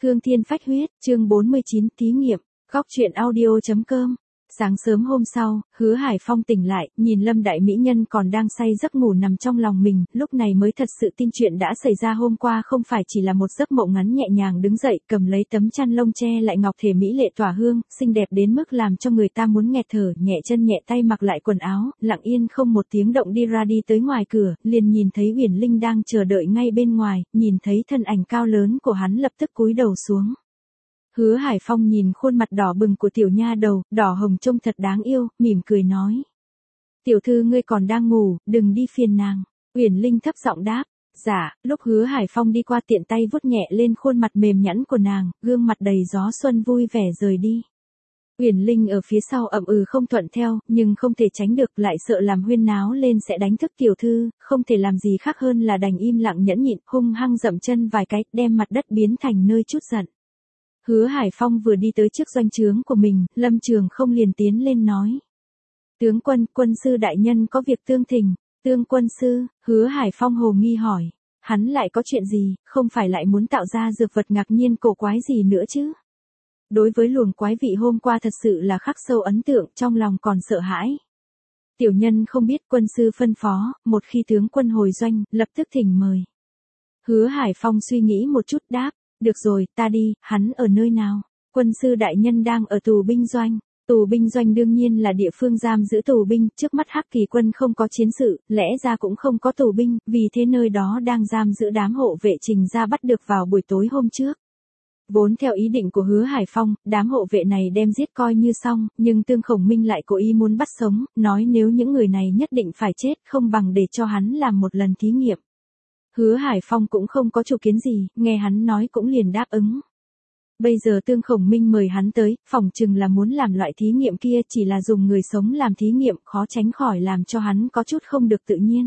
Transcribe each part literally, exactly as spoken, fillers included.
Cương Thiên Phách Huyết, chương bốn mươi chín, thí nghiệm, góc truyện audio.com. Sáng sớm hôm sau, Hứa Hải Phong tỉnh lại, nhìn Lâm Đại Mỹ Nhân còn đang say giấc ngủ nằm trong lòng mình, lúc này mới thật sự tin chuyện đã xảy ra hôm qua không phải chỉ là một giấc mộng ngắn. Nhẹ nhàng đứng dậy, cầm lấy tấm chăn lông che lại ngọc thể mỹ lệ tỏa hương, xinh đẹp đến mức làm cho người ta muốn nghẹt thở, nhẹ chân nhẹ tay mặc lại quần áo, lặng yên không một tiếng động đi ra đi tới ngoài cửa, liền nhìn thấy Uyển Linh đang chờ đợi ngay bên ngoài, nhìn thấy thân ảnh cao lớn của hắn lập tức cúi đầu xuống. Hứa Hải Phong nhìn khuôn mặt đỏ bừng của tiểu nha đầu, đỏ hồng trông thật đáng yêu, mỉm cười nói. Tiểu thư ngươi còn đang ngủ, đừng đi phiền nàng. Uyển Linh thấp giọng đáp. Dạ, lúc Hứa Hải Phong đi qua tiện tay vuốt nhẹ lên khuôn mặt mềm nhẵn của nàng, gương mặt đầy gió xuân vui vẻ rời đi. Uyển Linh ở phía sau ậm ừ không thuận theo, nhưng không thể tránh được, lại sợ làm huyên náo lên sẽ đánh thức tiểu thư, không thể làm gì khác hơn là đành im lặng nhẫn nhịn, hung hăng dậm chân vài cái, đem mặt đất biến thành nơi chút giận. Hứa Hải Phong vừa đi tới trước doanh trướng của mình, Lâm Trường Không liền tiến lên nói. Tướng quân, quân sư đại nhân có việc tương thỉnh. Tương quân sư, Hứa Hải Phong hồ nghi hỏi. Hắn lại có chuyện gì, không phải lại muốn tạo ra dược vật ngạc nhiên cổ quái gì nữa chứ? Đối với luồng quái vị hôm qua thật sự là khắc sâu ấn tượng, trong lòng còn sợ hãi. Tiểu nhân không biết, quân sư phân phó, một khi tướng quân hồi doanh, lập tức thỉnh mời. Hứa Hải Phong suy nghĩ một chút đáp. Được rồi, ta đi, hắn ở nơi nào? Quân sư đại nhân đang ở tù binh doanh. Tù binh doanh đương nhiên là địa phương giam giữ tù binh, trước mắt Hắc Kỳ quân không có chiến sự, lẽ ra cũng không có tù binh, vì thế nơi đó đang giam giữ đám hộ vệ Trình gia bắt được vào buổi tối hôm trước. Vốn theo ý định của Hứa Hải Phong, đám hộ vệ này đem giết coi như xong, nhưng Tương Khổng Minh lại cố ý muốn bắt sống, nói nếu những người này nhất định phải chết, không bằng để cho hắn làm một lần thí nghiệm. Hứa Hải Phong cũng không có chủ kiến gì, nghe hắn nói cũng liền đáp ứng. Bây giờ Tương Khổng Minh mời hắn tới, phỏng chừng là muốn làm loại thí nghiệm kia, chỉ là dùng người sống làm thí nghiệm, khó tránh khỏi làm cho hắn có chút không được tự nhiên.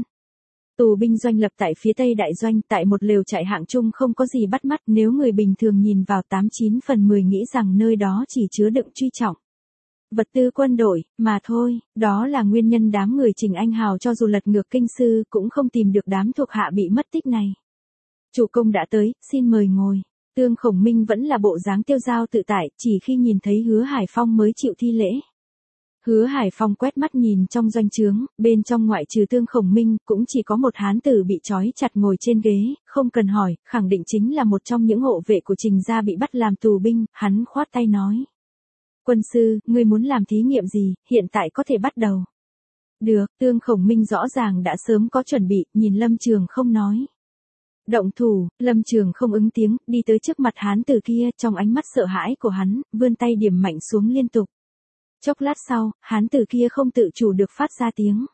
Tù binh doanh lập tại phía tây đại doanh, tại một lều trại hạng trung không có gì bắt mắt, nếu người bình thường nhìn vào tám chín phần mười nghĩ rằng nơi đó chỉ chứa đựng truy trọng vật tư quân đội, mà thôi, đó là nguyên nhân đám người Trình Anh Hào cho dù lật ngược kinh sư cũng không tìm được đám thuộc hạ bị mất tích này. Chủ công đã tới, xin mời ngồi. Tương Khổng Minh vẫn là bộ dáng tiêu dao tự tại, chỉ khi nhìn thấy Hứa Hải Phong mới chịu thi lễ. Hứa Hải Phong quét mắt nhìn trong doanh trướng, bên trong ngoại trừ Tương Khổng Minh, cũng chỉ có một hán tử bị trói chặt ngồi trên ghế, không cần hỏi, khẳng định chính là một trong những hộ vệ của Trình gia bị bắt làm tù binh, hắn khoát tay nói. Quân sư, ngươi muốn làm thí nghiệm gì, hiện tại có thể bắt đầu. Được, Tương Khổng Minh rõ ràng đã sớm có chuẩn bị, nhìn Lâm Trường Không nói. Động thủ, Lâm Trường Không ứng tiếng, đi tới trước mặt hán tử kia, trong ánh mắt sợ hãi của hắn, vươn tay điểm mạnh xuống liên tục. Chốc lát sau, hán tử kia không tự chủ được phát ra tiếng.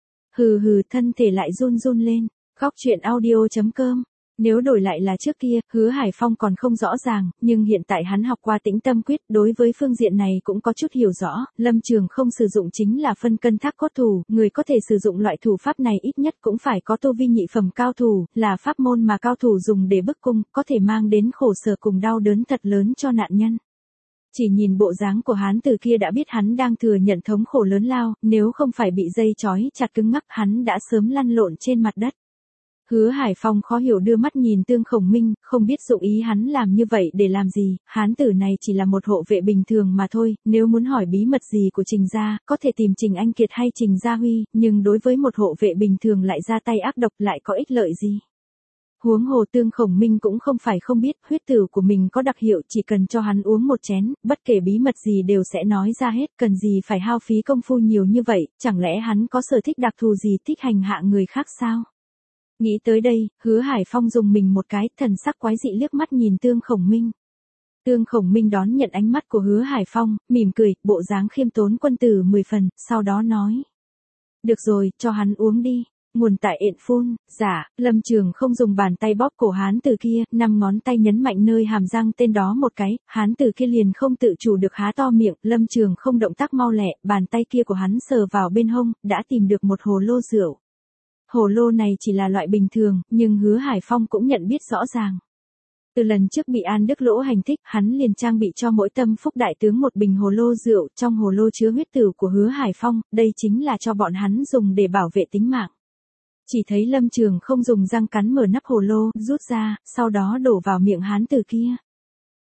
Hừ hừ, thân thể lại run run lên, góc truyện audio.com. Nếu đổi lại là trước kia, Hứa Hải Phong còn không rõ ràng, nhưng hiện tại hắn học qua Tĩnh Tâm Quyết, đối với phương diện này cũng có chút hiểu rõ, Lâm Trường Không sử dụng chính là phân cân thác cốt thủ, người có thể sử dụng loại thủ pháp này ít nhất cũng phải có tu vi nhị phẩm cao thủ, là pháp môn mà cao thủ dùng để bức cung, có thể mang đến khổ sở cùng đau đớn thật lớn cho nạn nhân. Chỉ nhìn bộ dáng của hán tử kia đã biết hắn đang thừa nhận thống khổ lớn lao, nếu không phải bị dây trói chặt cứng ngắc hắn đã sớm lăn lộn trên mặt đất. Hứa Hải Phong khó hiểu đưa mắt nhìn Tương Khổng Minh, không biết dụng ý hắn làm như vậy để làm gì, hán tử này chỉ là một hộ vệ bình thường mà thôi, nếu muốn hỏi bí mật gì của Trình gia, có thể tìm Trình Anh Kiệt hay Trình Gia Huy, nhưng đối với một hộ vệ bình thường lại ra tay ác độc lại có ích lợi gì. Huống hồ Tương Khổng Minh cũng không phải không biết, huyết tử của mình có đặc hiệu, chỉ cần cho hắn uống một chén, bất kể bí mật gì đều sẽ nói ra hết, cần gì phải hao phí công phu nhiều như vậy, chẳng lẽ hắn có sở thích đặc thù gì thích hành hạ người khác sao? Nghĩ tới đây, Hứa Hải Phong dùng mình một cái, thần sắc quái dị liếc mắt nhìn Tương Khổng Minh. Tương Khổng Minh đón nhận ánh mắt của Hứa Hải Phong, mỉm cười, bộ dáng khiêm tốn quân tử mười phần, sau đó nói. Được rồi, cho hắn uống đi. Nguồn tại Yện Phun, giả, Lâm Trường Không dùng bàn tay bóp cổ hán tử kia, năm ngón tay nhấn mạnh nơi hàm răng tên đó một cái, hán tử kia liền không tự chủ được há to miệng, Lâm Trường Không động tác mau lẹ, bàn tay kia của hắn sờ vào bên hông, đã tìm được một hồ lô rượu. Hồ lô này chỉ là loại bình thường, nhưng Hứa Hải Phong cũng nhận biết rõ ràng. Từ lần trước bị An Đức Lỗ hành thích, hắn liền trang bị cho mỗi Tâm Phúc đại tướng một bình hồ lô rượu, trong hồ lô chứa huyết tử của Hứa Hải Phong, đây chính là cho bọn hắn dùng để bảo vệ tính mạng. Chỉ thấy Lâm Trường Không dùng răng cắn mở nắp hồ lô, rút ra, sau đó đổ vào miệng hán tử kia.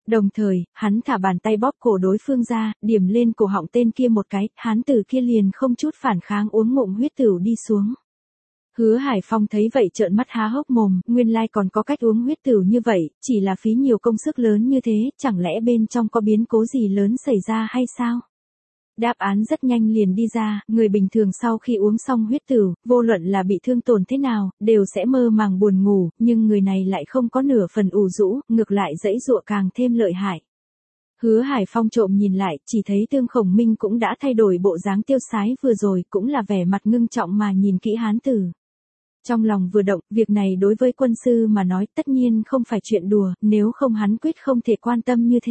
Đồng thời, hắn thả bàn tay bóp cổ đối phương ra, điểm lên cổ họng tên kia một cái, hán tử kia liền không chút phản kháng uống ngụm huyết tửu đi xuống. Hứa Hải Phong thấy vậy trợn mắt há hốc mồm, nguyên lai còn có cách uống huyết tửu như vậy, chỉ là phí nhiều công sức lớn như thế, chẳng lẽ bên trong có biến cố gì lớn xảy ra hay sao? Đáp án rất nhanh liền đi ra, người bình thường sau khi uống xong huyết tửu, vô luận là bị thương tổn thế nào, đều sẽ mơ màng buồn ngủ, nhưng người này lại không có nửa phần ủ rũ, ngược lại dãy dụa càng thêm lợi hại. Hứa Hải Phong trộm nhìn lại, chỉ thấy Tương Khổng Minh cũng đã thay đổi bộ dáng tiêu sái vừa rồi, cũng là vẻ mặt ngưng trọng mà nhìn kỹ hán tử. Trong lòng vừa động, việc này đối với quân sư mà nói tất nhiên không phải chuyện đùa, nếu không hắn quyết không thể quan tâm như thế.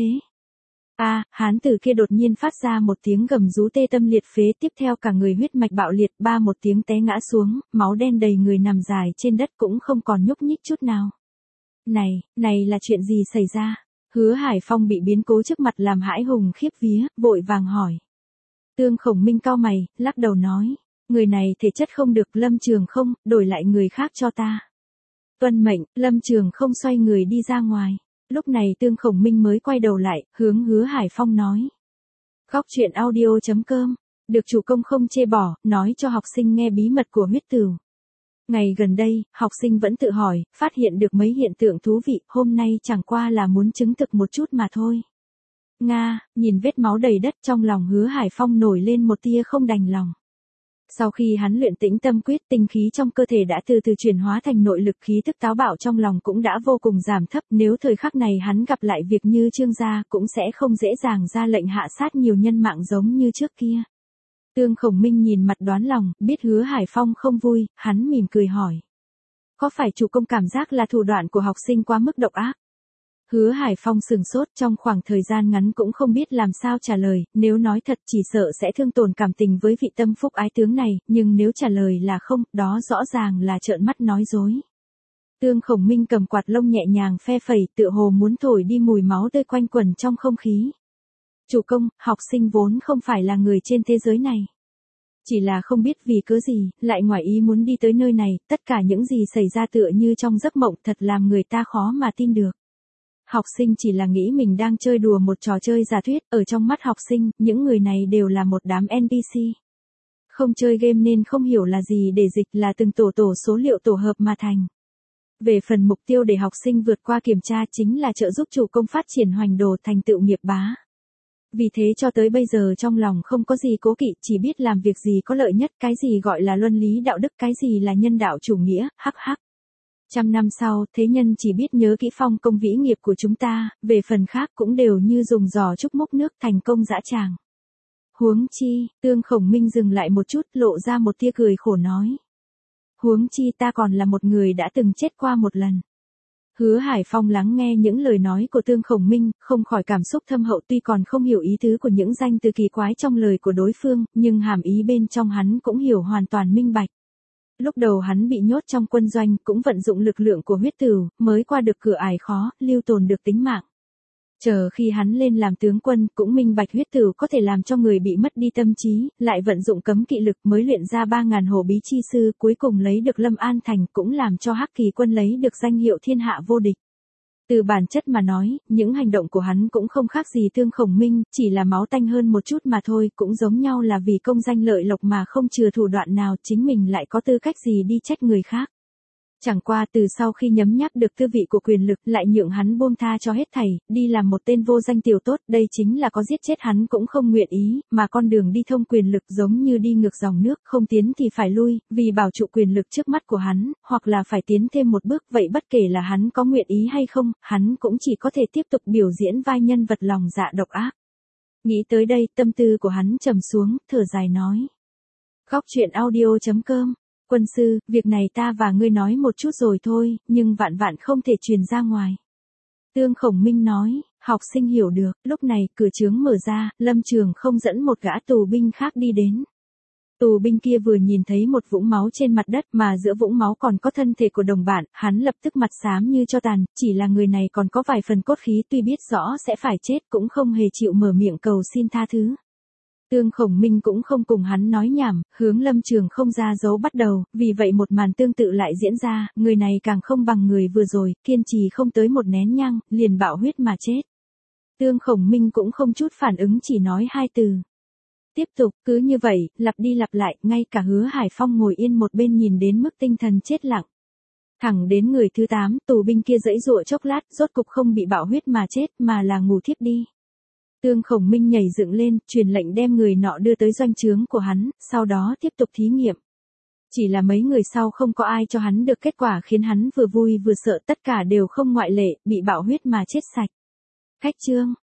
A, à, hán tử kia đột nhiên phát ra một tiếng gầm rú tê tâm liệt phế, tiếp theo cả người huyết mạch bạo liệt, ba một tiếng té ngã xuống, máu đen đầy người nằm dài trên đất cũng không còn nhúc nhích chút nào. Này, này là chuyện gì xảy ra? Hứa Hải Phong bị biến cố trước mặt làm hãi hùng khiếp vía, vội vàng hỏi. Tương Khổng Minh cau mày, lắc đầu nói, người này thể chất không được, Lâm Trường Không, đổi lại người khác cho ta. Tuân mệnh, Lâm Trường Không xoay người đi ra ngoài. Lúc này Tương Khổng Minh mới quay đầu lại, hướng Hứa Hải Phong nói. Góc truyện audio chấm com, được chủ công không chê bỏ, nói cho học sinh nghe bí mật của huyết tửu. Ngày gần đây, học sinh vẫn tự hỏi, phát hiện được mấy hiện tượng thú vị, hôm nay chẳng qua là muốn chứng thực một chút mà thôi. Nga, nhìn vết máu đầy đất trong lòng Hứa Hải Phong nổi lên một tia không đành lòng. Sau khi hắn luyện tĩnh tâm quyết, tinh khí trong cơ thể đã từ từ chuyển hóa thành nội lực, khí tức táo bạo trong lòng cũng đã vô cùng giảm thấp, nếu thời khắc này hắn gặp lại việc như Trương gia cũng sẽ không dễ dàng ra lệnh hạ sát nhiều nhân mạng giống như trước kia. Tương Khổng Minh nhìn mặt đoán lòng, biết Hứa Hải Phong không vui, hắn mỉm cười hỏi. Có phải chủ công cảm giác là thủ đoạn của học sinh quá mức độc ác? Hứa Hải Phong sừng sốt, trong khoảng thời gian ngắn cũng không biết làm sao trả lời, nếu nói thật chỉ sợ sẽ thương tổn cảm tình với vị tâm phúc ái tướng này, nhưng nếu trả lời là không, đó rõ ràng là trợn mắt nói dối. Tương Khổng Minh cầm quạt lông nhẹ nhàng phe phẩy, tựa hồ muốn thổi đi mùi máu tươi quanh quẩn trong không khí. Chủ công, học sinh vốn không phải là người trên thế giới này. Chỉ là không biết vì cớ gì, lại ngoài ý muốn đi tới nơi này, tất cả những gì xảy ra tựa như trong giấc mộng, thật làm người ta khó mà tin được. Học sinh chỉ là nghĩ mình đang chơi đùa một trò chơi giả thuyết, ở trong mắt học sinh, những người này đều là một đám en pê xê. Không chơi game nên không hiểu là gì để dịch là từng tổ tổ số liệu tổ hợp mà thành. Về phần mục tiêu để học sinh vượt qua kiểm tra chính là trợ giúp chủ công phát triển hoành đồ thành tựu nghiệp bá. Vì thế cho tới bây giờ trong lòng không có gì cố kỵ, chỉ biết làm việc gì có lợi nhất, cái gì gọi là luân lý đạo đức, cái gì là nhân đạo chủ nghĩa, hắc hắc. Trăm năm sau, thế nhân chỉ biết nhớ kỹ phong công vĩ nghiệp của chúng ta, về phần khác cũng đều như dùng giò trúc múc nước thành công dã tràng. Huống chi, Tương Khổng Minh dừng lại một chút, lộ ra một tia cười khổ nói. Huống chi ta còn là một người đã từng chết qua một lần. Hứa Hải Phong lắng nghe những lời nói của Tương Khổng Minh, không khỏi cảm xúc thâm hậu, tuy còn không hiểu ý tứ của những danh từ kỳ quái trong lời của đối phương, nhưng hàm ý bên trong hắn cũng hiểu hoàn toàn minh bạch. Lúc đầu hắn bị nhốt trong quân doanh, cũng vận dụng lực lượng của huyết tửu, mới qua được cửa ải khó, lưu tồn được tính mạng. Chờ khi hắn lên làm tướng quân, cũng minh bạch huyết tửu có thể làm cho người bị mất đi tâm trí, lại vận dụng cấm kỵ lực mới luyện ra ba ngàn hổ bí chi sư, cuối cùng lấy được Lâm An Thành, cũng làm cho Hắc Kỳ quân lấy được danh hiệu thiên hạ vô địch. Từ bản chất mà nói, những hành động của hắn cũng không khác gì Tương Khổng Minh, chỉ là máu tanh hơn một chút mà thôi, cũng giống nhau là vì công danh lợi lộc mà không chừa thủ đoạn nào, chính mình lại có tư cách gì đi trách người khác. Chẳng qua từ sau khi nhấm nháp được tư vị của quyền lực, lại nhượng hắn buông tha cho hết thảy, đi làm một tên vô danh tiểu tốt, đây chính là có giết chết hắn cũng không nguyện ý, mà con đường đi thông quyền lực giống như đi ngược dòng nước, không tiến thì phải lui, vì bảo trụ quyền lực trước mắt của hắn, hoặc là phải tiến thêm một bước, vậy bất kể là hắn có nguyện ý hay không, hắn cũng chỉ có thể tiếp tục biểu diễn vai nhân vật lòng dạ độc ác. Nghĩ tới đây, tâm tư của hắn trầm xuống, thở dài nói. Góc truyện audio chấm com. Quân sư, việc này ta và ngươi nói một chút rồi thôi, nhưng vạn vạn không thể truyền ra ngoài. Tương Khổng Minh nói, học sinh hiểu được, lúc này cửa trướng mở ra, Lâm Trường Không dẫn một gã tù binh khác đi đến. Tù binh kia vừa nhìn thấy một vũng máu trên mặt đất mà giữa vũng máu còn có thân thể của đồng bạn, hắn lập tức mặt xám như cho tàn, chỉ là người này còn có vài phần cốt khí, tuy biết rõ sẽ phải chết cũng không hề chịu mở miệng cầu xin tha thứ. Tương Khổng Minh cũng không cùng hắn nói nhảm, hướng Lâm Trường Không ra dấu bắt đầu, vì vậy một màn tương tự lại diễn ra, người này càng không bằng người vừa rồi, kiên trì không tới một nén nhang, liền bạo huyết mà chết. Tương Khổng Minh cũng không chút phản ứng chỉ nói hai từ. Tiếp tục, cứ như vậy, lặp đi lặp lại, ngay cả Hứa Hải Phong ngồi yên một bên nhìn đến mức tinh thần chết lặng. Thẳng đến người thứ tám, tù binh kia giãy giụa chốc lát, rốt cục không bị bạo huyết mà chết, mà là ngủ thiếp đi. Tương Khổng Minh nhảy dựng lên, truyền lệnh đem người nọ đưa tới doanh trướng của hắn, sau đó tiếp tục thí nghiệm. Chỉ là mấy người sau không có ai cho hắn được kết quả khiến hắn vừa vui vừa sợ, tất cả đều không ngoại lệ, bị bạo huyết mà chết sạch. Khách trương,